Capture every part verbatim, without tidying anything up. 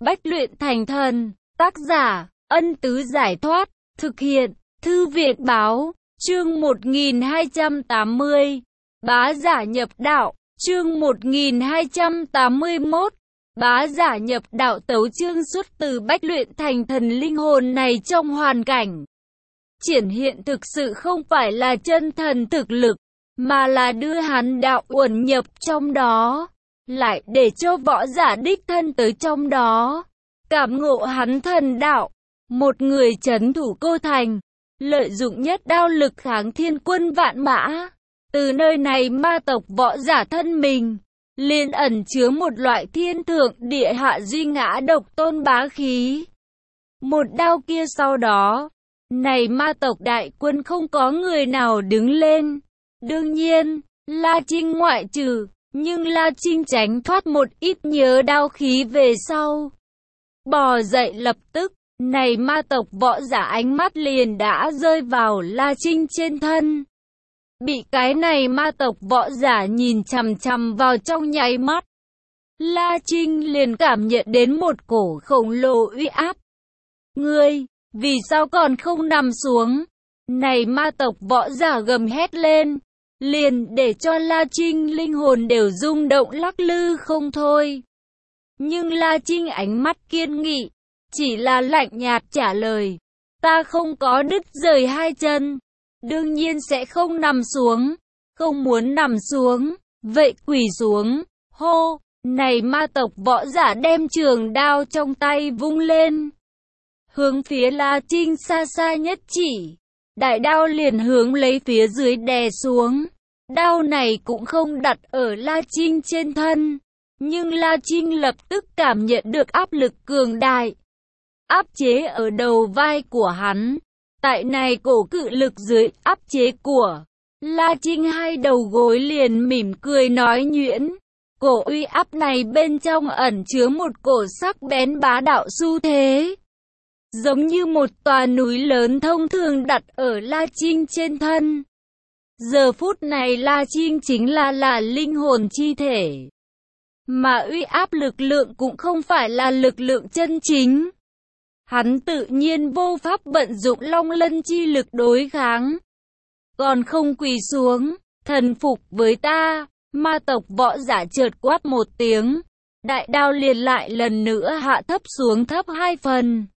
Bách luyện thành thần. Tác giả, Ân Tứ Giải Thoát. Thực hiện, Thư viện Báo. Chương một nghìn hai trăm tám mươi. Bá giả nhập đạo. Chương một nghìn hai trăm tám mươi mốt. Bá giả nhập đạo. Tấu chương xuất từ Bách luyện thành thần. Linh hồn này trong hoàn cảnh triển hiện thực sự không phải là chân thần thực lực, mà là đưa hắn đạo uẩn nhập trong đó, lại để cho võ giả đích thân tới trong đó, cảm ngộ hắn thần đạo. Một người trấn thủ Cô Thành, lợi dụng nhất đao lực kháng thiên quân vạn mã. Từ nơi này ma tộc võ giả thân mình liền ẩn chứa một loại thiên thượng địa hạ duy ngã độc tôn bá khí. Một đao kia sau đó, này ma tộc đại quân không có người nào đứng lên. Đương nhiên, La Trinh ngoại trừ, nhưng La Trinh tránh thoát một ít nhớ đao khí về sau. Bò dậy lập tức, này ma tộc võ giả ánh mắt liền đã rơi vào La Trinh trên thân. Bị cái này ma tộc võ giả nhìn chằm chằm vào trong nháy mắt, La Trinh liền cảm nhận đến một cổ khổng lồ uy áp. Ngươi, vì sao còn không nằm xuống? Này ma tộc võ giả gầm hét lên, liền để cho La Trinh linh hồn đều rung động lắc lư không thôi. Nhưng La Trinh ánh mắt kiên nghị, chỉ là lạnh nhạt trả lời, ta không có đứt rời hai chân, đương nhiên sẽ không nằm xuống, không muốn nằm xuống, vậy quỳ xuống, hô. Này ma tộc võ giả đem trường đao trong tay vung lên, hướng phía La Trinh xa xa nhất chỉ, đại đao liền hướng lấy phía dưới đè xuống. Đao này cũng không đặt ở La Trinh trên thân, nhưng La Trinh lập tức cảm nhận được áp lực cường đại, áp chế ở đầu vai của hắn. Tại này cổ cự lực dưới áp chế của La Trinh, hai đầu gối liền mỉm cười nói nhuyễn. Cổ uy áp này bên trong ẩn chứa một cổ sắc bén bá đạo xu thế, giống như một tòa núi lớn thông thường đặt ở La Trinh trên thân. Giờ phút này La Trinh chính là là linh hồn chi thể, mà uy áp lực lượng cũng không phải là lực lượng chân chính. Hắn tự nhiên vô pháp vận dụng long lân chi lực đối kháng. Còn không quỳ xuống, thần phục với ta. Ma tộc võ giả chợt quát một tiếng, đại đao liền lại lần nữa hạ thấp xuống thấp hai phần.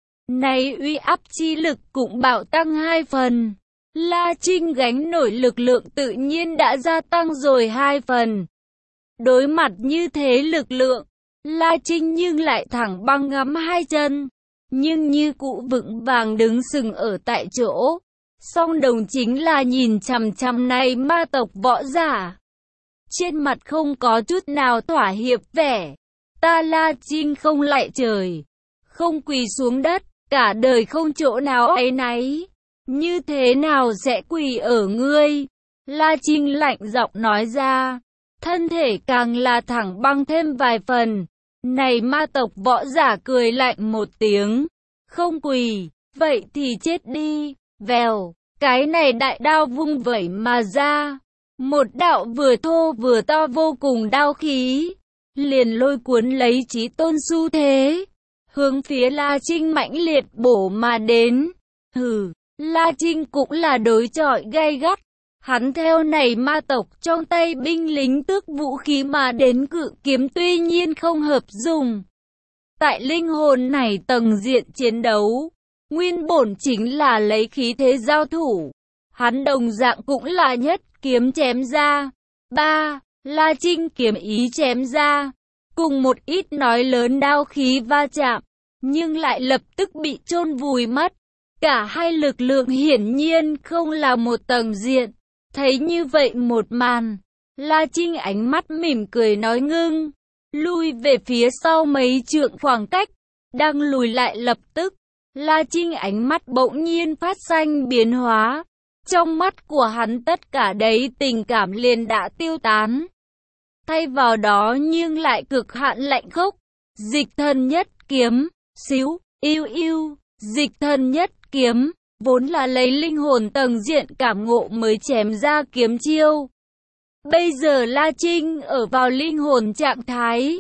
Này uy áp chi lực cũng bạo tăng hai phần. La Trinh gánh nổi lực lượng tự nhiên đã gia tăng rồi hai phần. Đối mặt như thế lực lượng, La Trinh nhưng lại thẳng băng ngắm hai chân, nhưng như cũ vững vàng đứng sừng ở tại chỗ. Song đồng chính là nhìn chằm chằm này ma tộc võ giả, trên mặt không có chút nào thỏa hiệp vẻ. Ta La Trinh không lạy trời, không quỳ xuống đất, cả đời không chỗ nào áy náy, như thế nào sẽ quỳ ở ngươi? La Trinh lạnh giọng nói ra, thân thể càng là thẳng băng thêm vài phần. Này ma tộc võ giả cười lạnh một tiếng, không quỳ, vậy thì chết đi. Vèo, cái này đại đao vung vẩy mà ra, một đạo vừa thô vừa to vô cùng đao khí, liền lôi cuốn lấy chí tôn xu thế, hướng phía La Trinh mãnh liệt bổ mà đến. Hừ, La Trinh cũng là đối chọi gay gắt. Hắn theo này ma tộc trong tay binh lính tước vũ khí mà đến cự kiếm tuy nhiên không hợp dùng. Tại linh hồn này tầng diện chiến đấu, nguyên bổn chính là lấy khí thế giao thủ. Hắn đồng dạng cũng là nhất kiếm chém ra. Ba, La Trinh kiếm ý chém ra, cùng một ít nói lớn đao khí va chạm, nhưng lại lập tức bị chôn vùi mất. Cả hai lực lượng hiển nhiên không là một tầng diện. Thấy như vậy một màn, La Trinh ánh mắt mỉm cười nói ngưng, lui về phía sau mấy trượng khoảng cách. Đang lùi lại lập tức, La Trinh ánh mắt bỗng nhiên phát sinh biến hóa. Trong mắt của hắn tất cả đấy tình cảm liền đã tiêu tán, thay vào đó nhưng lại cực hạn lạnh khốc. Dịch thần nhất kiếm, xíu, yêu yêu, dịch thần nhất kiếm, vốn là lấy linh hồn tầng diện cảm ngộ mới chém ra kiếm chiêu. Bây giờ La Trinh ở vào linh hồn trạng thái,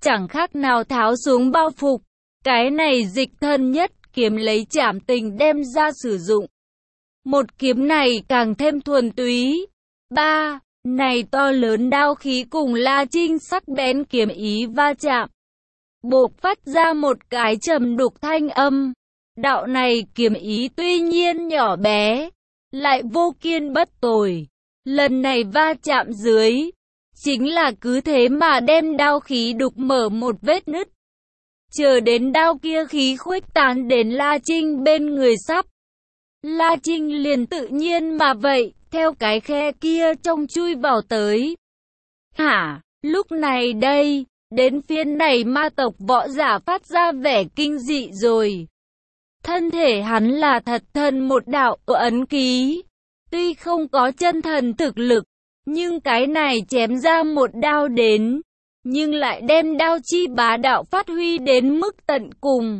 chẳng khác nào tháo xuống bao phục. Cái này Dịch Thân Nhất Kiếm lấy Trảm Tình đem ra sử dụng. Một kiếm này càng thêm thuần túy. ba. Này to lớn đao khí cùng La Trinh sắc bén kiếm ý va chạm, bộc phát ra một cái trầm đục thanh âm. Đạo này kiếm ý tuy nhiên nhỏ bé, lại vô kiên bất tồi. Lần này va chạm dưới, chính là cứ thế mà đem đao khí đục mở một vết nứt. Chờ đến đao kia khí khuếch tán đến La Trinh bên người sắp. La Trinh liền tự nhiên mà vậy, theo cái khe kia trong chui vào tới. Hả, lúc này đây, đến phiên này ma tộc võ giả phát ra vẻ kinh dị rồi. Thân thể hắn là thật thân một đạo ấn ký. Tuy không có chân thần thực lực, nhưng cái này chém ra một đao đến, nhưng lại đem đao chi bá đạo phát huy đến mức tận cùng.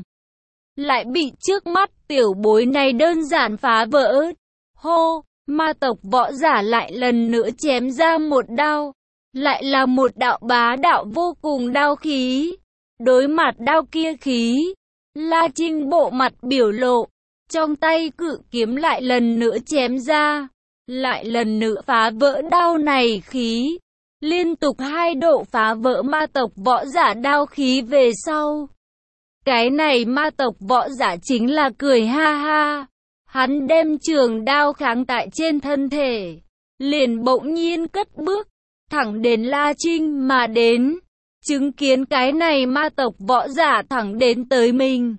Lại bị trước mắt tiểu bối này đơn giản phá vỡ. Hô, ma tộc võ giả lại lần nữa chém ra một đao. Lại là một đạo bá đạo vô cùng đao khí. Đối mặt đao kia khí, La Trinh bộ mặt biểu lộ, trong tay cự kiếm lại lần nữa chém ra, lại lần nữa phá vỡ đao này khí. Liên tục hai độ phá vỡ ma tộc võ giả đao khí về sau. Cái này ma tộc võ giả chính là cười ha ha. Hắn đem trường đao kháng tại trên thân thể, liền bỗng nhiên cất bước, thẳng đến La Trinh mà đến. Chứng kiến cái này ma tộc võ giả thẳng đến tới mình,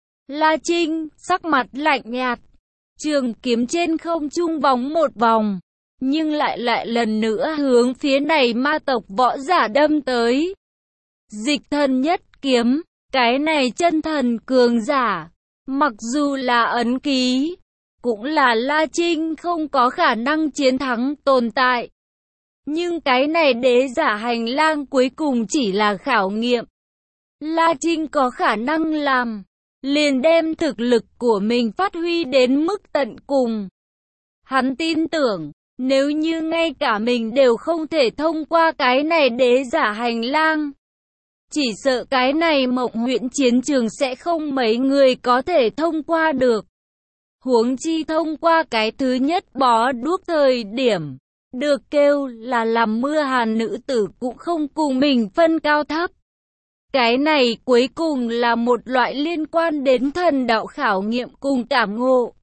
La Trinh sắc mặt lạnh nhạt, trường kiếm trên không trung vòng một vòng, nhưng lại lại lần nữa hướng phía này ma tộc võ giả đâm tới. Dịch Thân Nhất Kiếm, cái này chân thần cường giả, mặc dù là ấn ký, cũng là La Trinh không có khả năng chiến thắng tồn tại. Nhưng cái này đế giả hành lang cuối cùng chỉ là khảo nghiệm. La Trinh có khả năng làm, liền đem thực lực của mình phát huy đến mức tận cùng. Hắn tin tưởng, nếu như ngay cả mình đều không thể thông qua cái này đế giả hành lang, chỉ sợ cái này Mộng Huyễn chiến trường sẽ không mấy người có thể thông qua được. Huống chi thông qua cái thứ nhất bó đuốc thời điểm, được kêu là làm mưa hàn nữ tử cũng không cùng mình phân cao thấp. Cái này cuối cùng là một loại liên quan đến thần đạo khảo nghiệm cùng cảm ngộ.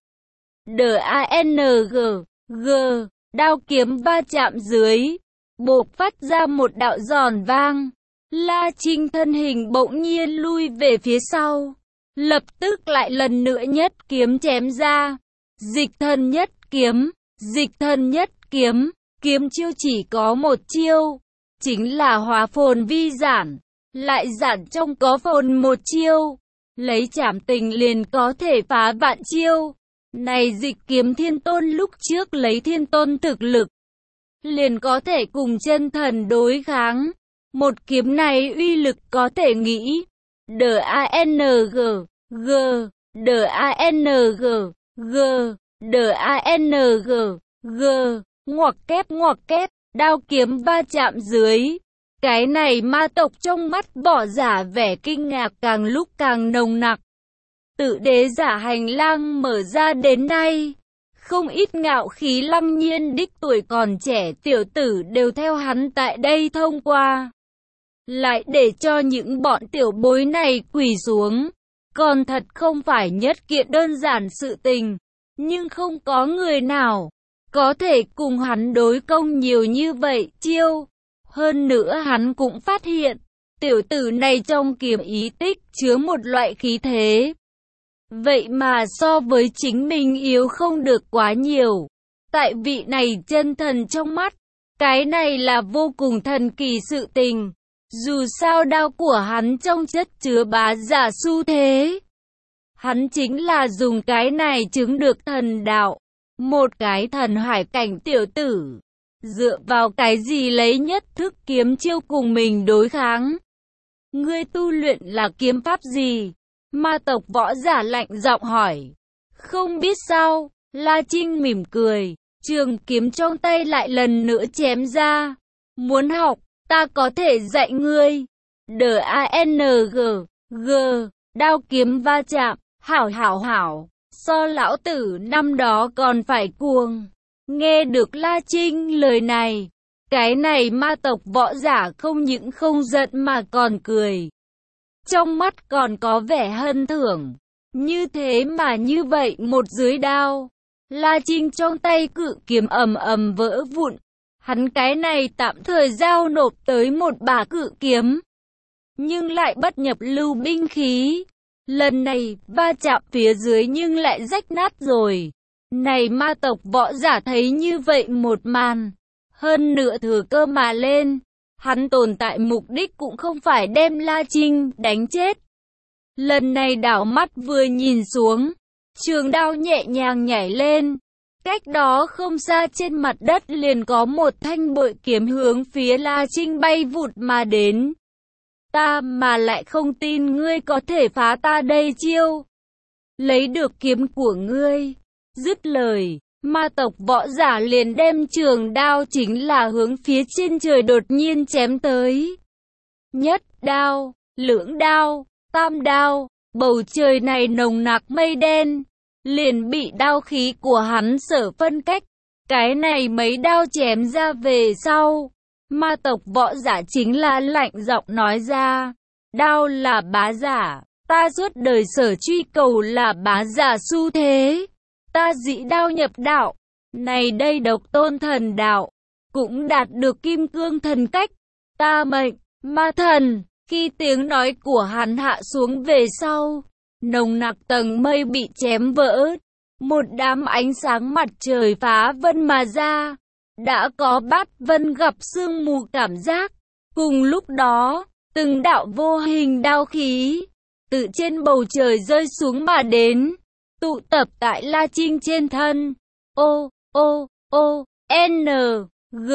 D A N G G, đao kiếm va chạm dưới, bộc phát ra một đạo giòn vang. La Trinh thân hình bỗng nhiên lui về phía sau, lập tức lại lần nữa nhất kiếm chém ra. Dịch Thân Nhất Kiếm, Dịch Thân Nhất Kiếm, kiếm chiêu chỉ có một chiêu, chính là hóa phồn vi giản, lại giản trong có phồn một chiêu, lấy Trảm Tình liền có thể phá vạn chiêu. Này Dịch Kiếm Thiên Tôn lúc trước lấy Thiên Tôn thực lực, liền có thể cùng chân thần đối kháng. Một kiếm này uy lực có thể nghĩ. D A N G G, D A N G G, D A N G G, ngoặc kép ngoặc kép, đao kiếm va chạm dưới. Cái này ma tộc trong mắt võ giả vẻ kinh ngạc càng lúc càng nồng nặc. Tự đế giả hành lang mở ra đến nay, không ít ngạo khí lăng nhiên đích tuổi còn trẻ tiểu tử đều theo hắn tại đây thông qua. Lại để cho những bọn tiểu bối này quỳ xuống, còn thật không phải nhất kiện đơn giản sự tình. Nhưng không có người nào có thể cùng hắn đối công nhiều như vậy chiêu. Hơn nữa hắn cũng phát hiện, tiểu tử này trong kiếm ý tích chứa một loại khí thế. Vậy mà so với chính mình yếu không được quá nhiều. Tại vị này chân thần trong mắt, cái này là vô cùng thần kỳ sự tình. Dù sao đao của hắn trong chất chứa bá giả xu thế. Hắn chính là dùng cái này chứng được thần đạo. Một cái thần hải cảnh tiểu tử, dựa vào cái gì lấy nhất thức kiếm chiêu cùng mình đối kháng? Ngươi tu luyện là kiếm pháp gì? Ma tộc võ giả lạnh giọng hỏi. Không biết sao, La Trinh mỉm cười, trường kiếm trong tay lại lần nữa chém ra. Muốn học, ta có thể dạy ngươi. D A N G, G, đao kiếm va chạm, hảo hảo hảo, so lão tử năm đó còn phải cuồng. Nghe được La Trinh lời này, cái này ma tộc võ giả không những không giận mà còn cười. Trong mắt còn có vẻ hân thưởng. Như thế mà như vậy một dưới đao, La Trinh trong tay cự kiếm ầm ầm vỡ vụn. Hắn cái này tạm thời giao nộp tới một bả cự kiếm, nhưng lại bất nhập lưu binh khí. Lần này, va chạm phía dưới nhưng lại rách nát rồi. Này ma tộc võ giả thấy như vậy một màn, hơn nữa thừa cơ mà lên. Hắn tồn tại mục đích cũng không phải đem La Trinh đánh chết. Lần này đảo mắt vừa nhìn xuống, trường đao nhẹ nhàng nhảy lên. Cách đó không xa trên mặt đất liền có một thanh bội kiếm hướng phía La Trinh bay vụt mà đến. Ta mà lại không tin ngươi có thể phá ta đây chiêu. Lấy được kiếm của ngươi. Dứt lời, ma tộc võ giả liền đem trường đao chính là hướng phía trên trời đột nhiên chém tới. Nhất đao, lưỡng đao, tam đao, bầu trời này nồng nặc mây đen, liền bị đao khí của hắn sở phân cách. Cái này mấy đao chém ra về sau, ma tộc võ giả chính là lạnh giọng nói ra, đao là bá giả, ta suốt đời sở truy cầu là bá giả xu thế, ta dĩ đao nhập đạo, này đây độc tôn thần đạo, cũng đạt được kim cương thần cách, ta mệnh, ma thần. Khi tiếng nói của hắn hạ xuống về sau, nồng nặc tầng mây bị chém vỡ, một đám ánh sáng mặt trời phá vân mà ra, đã có bát vân gặp sương mù cảm giác. Cùng lúc đó, từng đạo vô hình đao khí từ trên bầu trời rơi xuống mà đến, tụ tập tại La Trinh trên thân. O, O, O, N, G,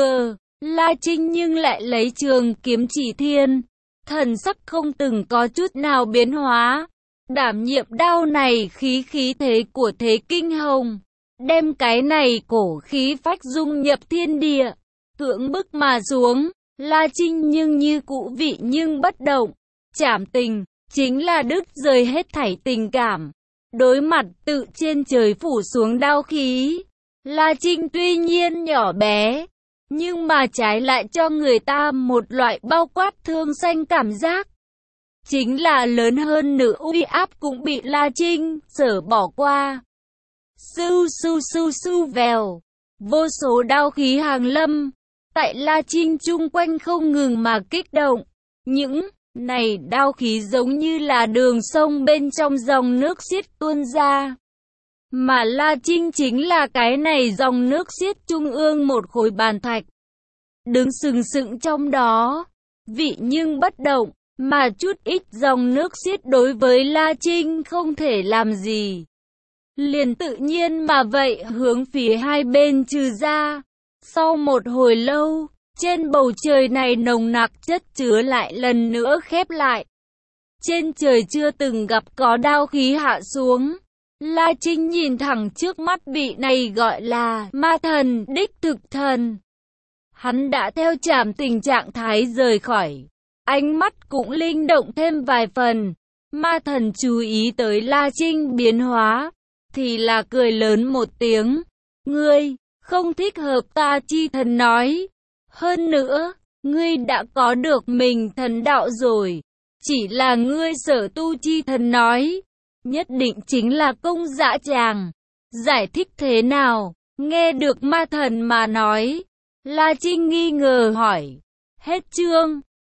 La Trinh nhưng lại lấy trường kiếm chỉ thiên, thần sắc không từng có chút nào biến hóa. Đảm nhiệm đao này khí khí thế của thế kinh hồng, đem cái này cổ khí phách dung nhập thiên địa, cưỡng bức mà xuống. La Trinh nhưng như cũ vị nhưng bất động, trảm tình, chính là đứt rời hết thảy tình cảm. Đối mặt tự trên trời phủ xuống đao khí, La Trinh tuy nhiên nhỏ bé, nhưng mà trái lại cho người ta một loại bao quát thương xanh cảm giác. Chính là lớn hơn nữa uy áp cũng bị La Trinh sở bỏ qua. Su su su su vèo, vô số đao khí hàng lâm, tại La Trinh chung quanh không ngừng mà kích động. Những này đao khí giống như là đường sông bên trong dòng nước xiết tuôn ra. Mà La Trinh chính là cái này dòng nước xiết trung ương một khối bàn thạch, đứng sừng sững trong đó, vị nhưng bất động, mà chút ít dòng nước xiết đối với La Trinh không thể làm gì. Liền tự nhiên mà vậy hướng phía hai bên trừ ra. Sau một hồi lâu, trên bầu trời này nồng nặc chất chứa lại lần nữa khép lại. Trên trời chưa từng gặp có đao khí hạ xuống. La Trinh nhìn thẳng trước mắt vị này gọi là ma thần, đích thực thần. Hắn đã theo trảm tình trạng thái rời khỏi. Ánh mắt cũng linh động thêm vài phần. Ma thần chú ý tới La Trinh biến hóa, thì là cười lớn một tiếng. Ngươi, không thích hợp ta chi thần nói. Hơn nữa, ngươi đã có được mình thần đạo rồi. Chỉ là ngươi sở tu chi thần nói, nhất định chính là công dã tràng. Giải thích thế nào? Nghe được ma thần mà nói, La Trinh nghi ngờ hỏi. Hết chương.